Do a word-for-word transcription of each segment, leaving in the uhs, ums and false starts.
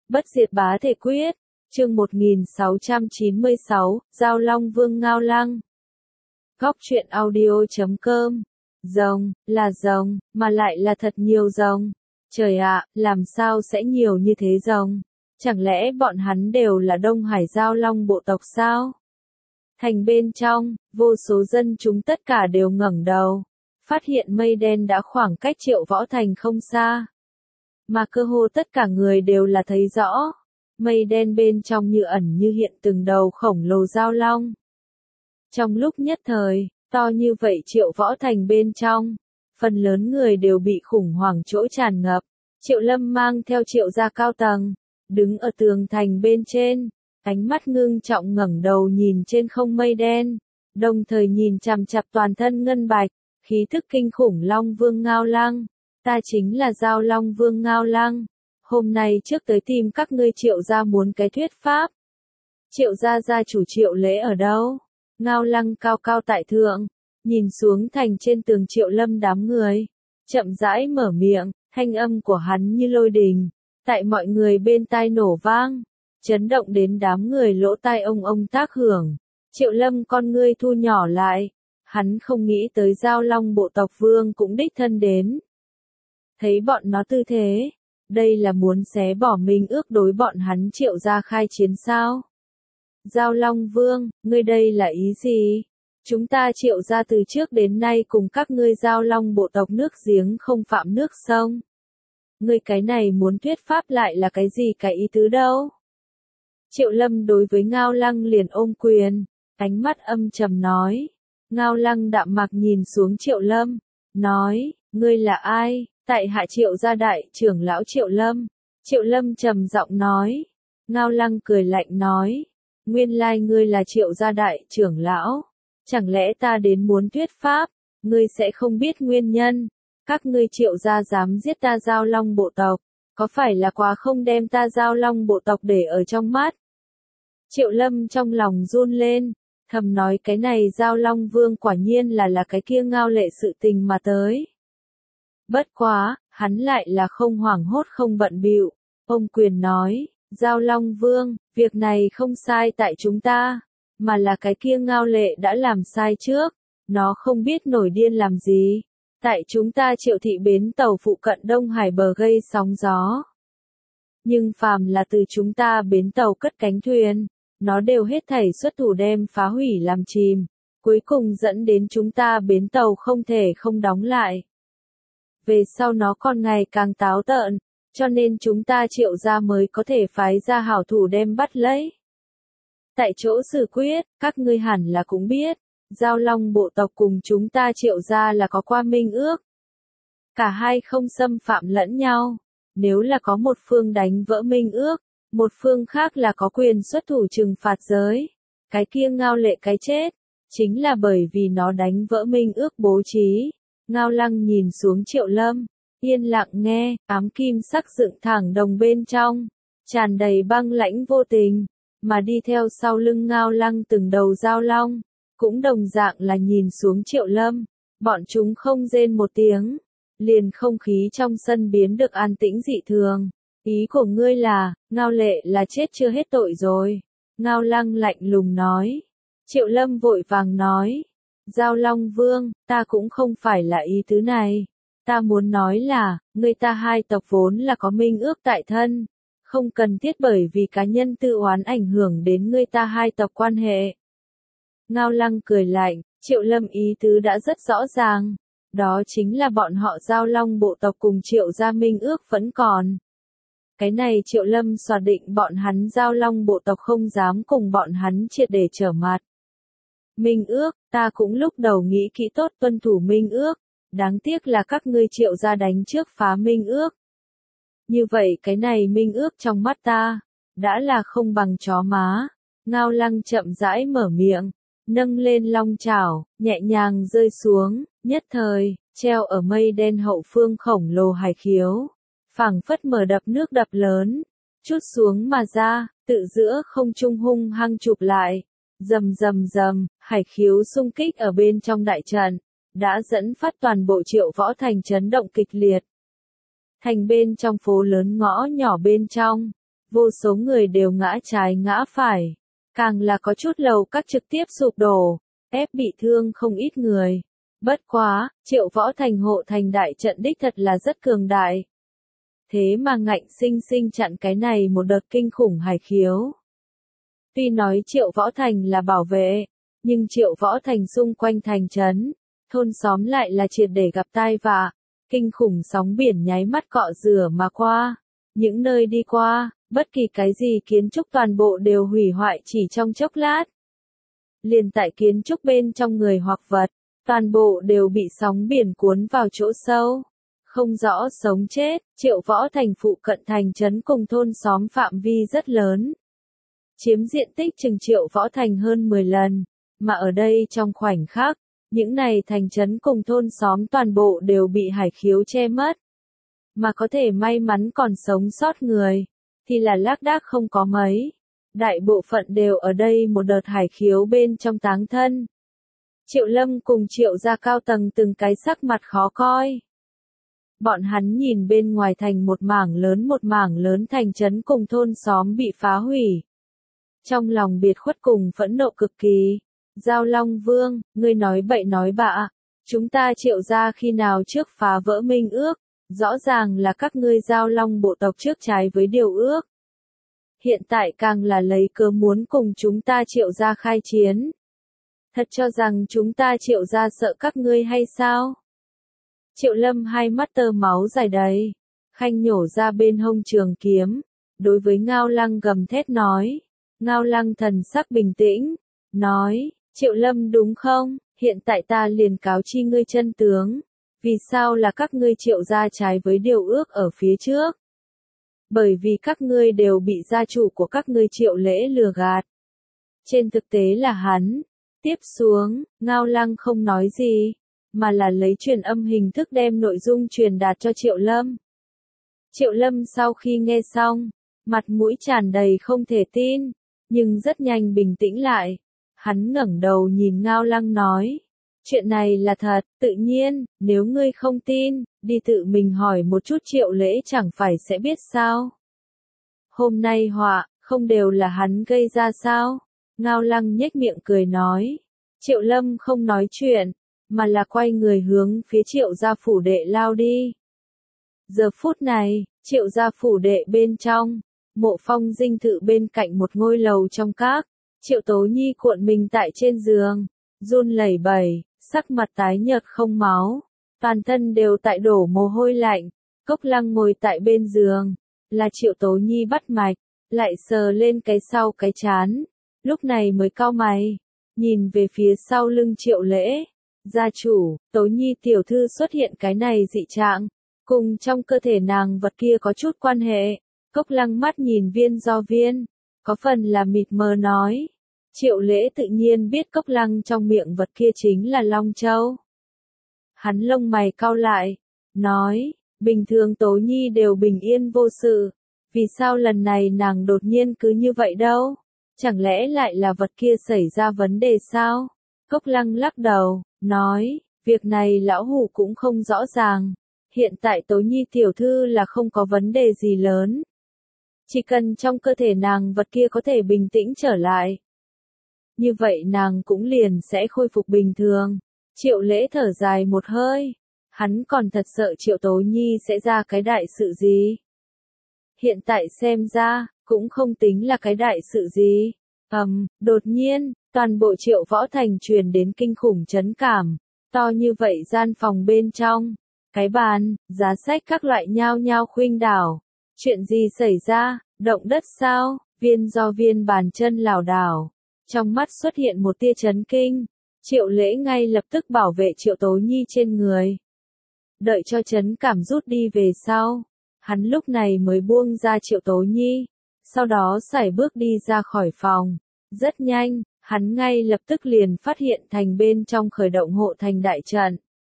Bất diệt bá thể quyết, chương một nghìn sáu trăm chín mươi sáu, Giao Long Vương Ngao Lăng. Góc truyện audio chấm com. Rồng, là rồng, mà lại là thật nhiều rồng. Trời ạ, làm sao sẽ nhiều như thế rồng? Chẳng lẽ bọn hắn đều là Đông Hải Giao Long bộ tộc sao? Thành bên trong, vô số dân chúng tất cả đều ngẩng đầu, phát hiện mây đen đã khoảng cách Triệu Võ Thành không xa. Mà cơ hồ tất cả người đều là thấy rõ, mây đen bên trong như ẩn như hiện từng đầu khổng lồ giao long. Trong lúc nhất thời, to như vậy Triệu Võ Thành bên trong, phần lớn người đều bị khủng hoảng chỗ tràn ngập. Triệu Lâm mang theo Triệu gia cao tầng, đứng ở tường thành bên trên, ánh mắt ngưng trọng ngẩng đầu nhìn trên không mây đen, đồng thời nhìn chằm chằm toàn thân ngân bạch, khí thức kinh khủng Long Vương Ngao Lăng. Ta chính là Giao Long Vương Ngao Lăng. Hôm nay trước tới tìm các ngươi Triệu gia muốn cái thuyết pháp. Triệu gia gia chủ Triệu Lễ ở đâu? Ngao Lăng cao cao tại thượng, nhìn xuống thành trên tường Triệu Lâm đám người, chậm rãi mở miệng, thanh âm của hắn như lôi đình, tại mọi người bên tai nổ vang, chấn động đến đám người lỗ tai ông ông tác hưởng. Triệu Lâm con ngươi thu nhỏ lại, hắn không nghĩ tới Giao Long bộ tộc vương cũng đích thân đến. Thấy bọn nó tư thế, đây là muốn xé bỏ mình ước đối bọn hắn Triệu gia khai chiến sao? Giao Long Vương, ngươi đây là ý gì? Chúng ta Triệu gia từ trước đến nay cùng các ngươi Giao Long bộ tộc nước giếng không phạm nước sông. Ngươi cái này muốn thuyết pháp lại là cái gì cái ý tứ đâu? Triệu Lâm đối với Ngao Lăng liền ôm quyền, ánh mắt âm trầm nói. Ngao Lăng đạm mạc nhìn xuống Triệu Lâm, nói, ngươi là ai? Tại hạ Triệu gia đại trưởng lão Triệu Lâm. Triệu Lâm trầm giọng nói. Ngao Lăng cười lạnh nói. Nguyên lai ngươi là Triệu gia đại trưởng lão. Chẳng lẽ ta đến muốn thuyết pháp, ngươi sẽ không biết nguyên nhân. Các ngươi Triệu gia dám giết ta Giao Long bộ tộc, có phải là quá không đem ta Giao Long bộ tộc để ở trong mắt? Triệu Lâm trong lòng run lên, thầm nói cái này Giao Long Vương quả nhiên là là cái kia ngao lệ sự tình mà tới. Bất quá, hắn lại là không hoảng hốt không bận bịu, ông quyền nói, Giao Long Vương, việc này không sai tại chúng ta, mà là cái kia ngao lệ đã làm sai trước, nó không biết nổi điên làm gì, tại chúng ta Triệu thị bến tàu phụ cận Đông Hải bờ gây sóng gió. Nhưng phàm là từ chúng ta bến tàu cất cánh thuyền, nó đều hết thảy xuất thủ đem phá hủy làm chìm, cuối cùng dẫn đến chúng ta bến tàu không thể không đóng lại. Về sau nó còn ngày càng táo tợn, cho nên chúng ta Triệu gia mới có thể phái ra hảo thủ đem bắt lấy. Tại chỗ xử quyết, các ngươi hẳn là cũng biết, Giao Long bộ tộc cùng chúng ta Triệu gia là có qua minh ước. Cả hai không xâm phạm lẫn nhau, nếu là có một phương đánh vỡ minh ước, một phương khác là có quyền xuất thủ trừng phạt giới. Cái kia ngao lệ cái chết, chính là bởi vì nó đánh vỡ minh ước bố trí. Ngao Lăng nhìn xuống Triệu Lâm, yên lặng nghe, ám kim sắc dựng thẳng đồng bên trong, tràn đầy băng lãnh vô tình, mà đi theo sau lưng Ngao Lăng từng đầu giao long, cũng đồng dạng là nhìn xuống Triệu Lâm, bọn chúng không rên một tiếng, liền không khí trong sân biến được an tĩnh dị thường. Ý của ngươi là, Ngao lệ là chết chưa hết tội rồi. Ngao Lăng lạnh lùng nói. Triệu Lâm vội vàng nói. Giao Long Vương, ta cũng không phải là ý tứ này. Ta muốn nói là, người ta hai tộc vốn là có minh ước tại thân. Không cần thiết bởi vì cá nhân tự oán ảnh hưởng đến người ta hai tộc quan hệ. Ngao Lăng cười lạnh, Triệu Lâm ý tứ đã rất rõ ràng. Đó chính là bọn họ Giao Long bộ tộc cùng Triệu gia minh ước vẫn còn. Cái này Triệu Lâm xoa định bọn hắn Giao Long bộ tộc không dám cùng bọn hắn triệt để trở mặt. Minh ước, ta cũng lúc đầu nghĩ kỹ tốt tuân thủ minh ước, đáng tiếc là các ngươi Triệu gia đánh trước phá minh ước. Như vậy cái này minh ước trong mắt ta, đã là không bằng chó má. Ngao Lăng chậm rãi mở miệng, nâng lên long chảo, nhẹ nhàng rơi xuống, nhất thời, treo ở mây đen hậu phương khổng lồ hải khiếu. Phảng phất mở đập nước đập lớn, chút xuống mà ra, tự giữa không trung hung hăng chụp lại. Rầm rầm rầm, hải khiếu xung kích ở bên trong đại trận, đã dẫn phát toàn bộ Triệu Võ Thành chấn động kịch liệt. Thành bên trong phố lớn ngõ nhỏ bên trong, vô số người đều ngã trái ngã phải. Càng là có chút lầu các trực tiếp sụp đổ, ép bị thương không ít người. Bất quá, Triệu Võ Thành hộ thành đại trận đích thật là rất cường đại. Thế mà ngạnh sinh sinh chặn cái này một đợt kinh khủng hải khiếu. Tuy nói Triệu Võ Thành là bảo vệ, nhưng Triệu Võ Thành xung quanh thành trấn, thôn xóm lại là triệt để gặp tai vạ, kinh khủng sóng biển nháy mắt cọ rửa mà qua. Những nơi đi qua, bất kỳ cái gì kiến trúc toàn bộ đều hủy hoại chỉ trong chốc lát. Liền tại kiến trúc bên trong người hoặc vật, toàn bộ đều bị sóng biển cuốn vào chỗ sâu. Không rõ sống chết, Triệu Võ Thành phụ cận thành trấn cùng thôn xóm phạm vi rất lớn. Chiếm diện tích chừng Triệu Võ Thành hơn mười lần, mà ở đây trong khoảnh khắc, những này thành trấn cùng thôn xóm toàn bộ đều bị hải khiếu che mất. Mà có thể may mắn còn sống sót người, thì là lác đác không có mấy. Đại bộ phận đều ở đây một đợt hải khiếu bên trong táng thân. Triệu Lâm cùng Triệu gia cao tầng từng cái sắc mặt khó coi. Bọn hắn nhìn bên ngoài thành một mảng lớn một mảng lớn thành trấn cùng thôn xóm bị phá hủy. Trong lòng biệt khuất cùng phẫn nộ cực kỳ. Giao Long Vương, ngươi nói bậy nói bạ. Chúng ta Triệu gia khi nào trước phá vỡ minh ước. Rõ ràng là các ngươi Giao Long bộ tộc trước trái với điều ước. Hiện tại càng là lấy cớ muốn cùng chúng ta Triệu gia khai chiến. Thật cho rằng chúng ta Triệu gia sợ các ngươi hay sao? Triệu Lâm hai mắt tơ máu dài đầy, khanh nhổ ra bên hông trường kiếm, đối với Ngao Lăng gầm thét nói. Ngao Lăng thần sắc bình tĩnh, nói, Triệu Lâm đúng không, hiện tại ta liền cáo chi ngươi chân tướng, vì sao là các ngươi Triệu gia trái với điều ước ở phía trước? Bởi vì các ngươi đều bị gia chủ của các ngươi Triệu Lễ lừa gạt. Trên thực tế là hắn. Tiếp xuống, Ngao Lăng không nói gì, mà là lấy truyền âm hình thức đem nội dung truyền đạt cho Triệu Lâm. Triệu Lâm sau khi nghe xong, mặt mũi tràn đầy không thể tin, nhưng rất nhanh bình tĩnh lại. Hắn ngẩng đầu nhìn Ngao Lăng nói, chuyện này là thật, tự nhiên, nếu ngươi không tin, đi tự mình hỏi một chút Triệu Lễ chẳng phải sẽ biết sao. Hôm nay họa, không đều là hắn gây ra sao? Ngao Lăng nhếch miệng cười nói. Triệu Lâm không nói chuyện, mà là quay người hướng phía Triệu gia phủ đệ lao đi. Giờ phút này, Triệu gia phủ đệ bên trong, Mộ Phong dinh thự bên cạnh một ngôi lầu trong các, Triệu Tố Nhi cuộn mình tại trên giường, run lẩy bẩy, sắc mặt tái nhợt không máu, toàn thân đều tại đổ mồ hôi lạnh. Cốc Lăng ngồi tại bên giường, là Triệu Tố Nhi bắt mạch, lại sờ lên cái sau cái chán. Lúc này mới cau mày, nhìn về phía sau lưng Triệu Lễ. Gia chủ, Tố Nhi tiểu thư xuất hiện cái này dị trạng, cùng trong cơ thể nàng vật kia có chút quan hệ. Cốc Lăng mắt nhìn Viên Do Viên, có phần là mịt mờ nói. Triệu Lễ tự nhiên biết Cốc Lăng trong miệng vật kia chính là Long Châu. Hắn lông mày cau lại, nói, bình thường Tố Nhi đều bình yên vô sự, vì sao lần này nàng đột nhiên cứ như vậy đâu? Chẳng lẽ lại là vật kia xảy ra vấn đề sao? Cốc Lăng lắc đầu, nói, việc này lão hủ cũng không rõ ràng. Hiện tại Tố Nhi tiểu thư là không có vấn đề gì lớn. Chỉ cần trong cơ thể nàng vật kia có thể bình tĩnh trở lại. Như vậy nàng cũng liền sẽ khôi phục bình thường. Triệu Lễ thở dài một hơi. Hắn còn thật sợ Triệu Tố Nhi sẽ ra cái đại sự gì. Hiện tại xem ra, cũng không tính là cái đại sự gì. Ầm, um, đột nhiên, toàn bộ Triệu Võ Thành truyền đến kinh khủng chấn cảm. To như vậy gian phòng bên trong, cái bàn, giá sách các loại nhao nhao khuynh đảo. Chuyện gì xảy ra, động đất sao? Viên Do Viên bàn chân lảo đảo, trong mắt xuất hiện một tia chấn kinh. Triệu Lễ ngay lập tức bảo vệ Triệu Tố Nhi trên người. Đợi cho chấn cảm rút đi về sau, hắn lúc này mới buông ra Triệu Tố Nhi, sau đó sải bước đi ra khỏi phòng. Rất nhanh, hắn ngay lập tức liền phát hiện thành bên trong khởi động hộ thành đại trận.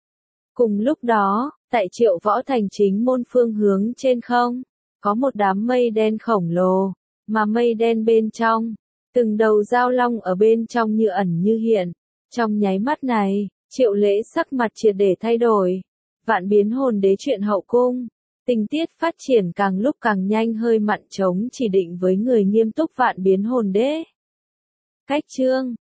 Cùng lúc đó, tại Triệu Võ Thành chính môn phương hướng trên không, có một đám mây đen khổng lồ, mà mây đen bên trong, từng đầu giao long ở bên trong như ẩn như hiện. Trong nháy mắt này, Triệu Lễ sắc mặt triệt để thay đổi. Vạn biến hồn đế chuyện hậu cung. Tình tiết phát triển càng lúc càng nhanh, hơi mặn trống chỉ định với người nghiêm túc vạn biến hồn đế. Cách chương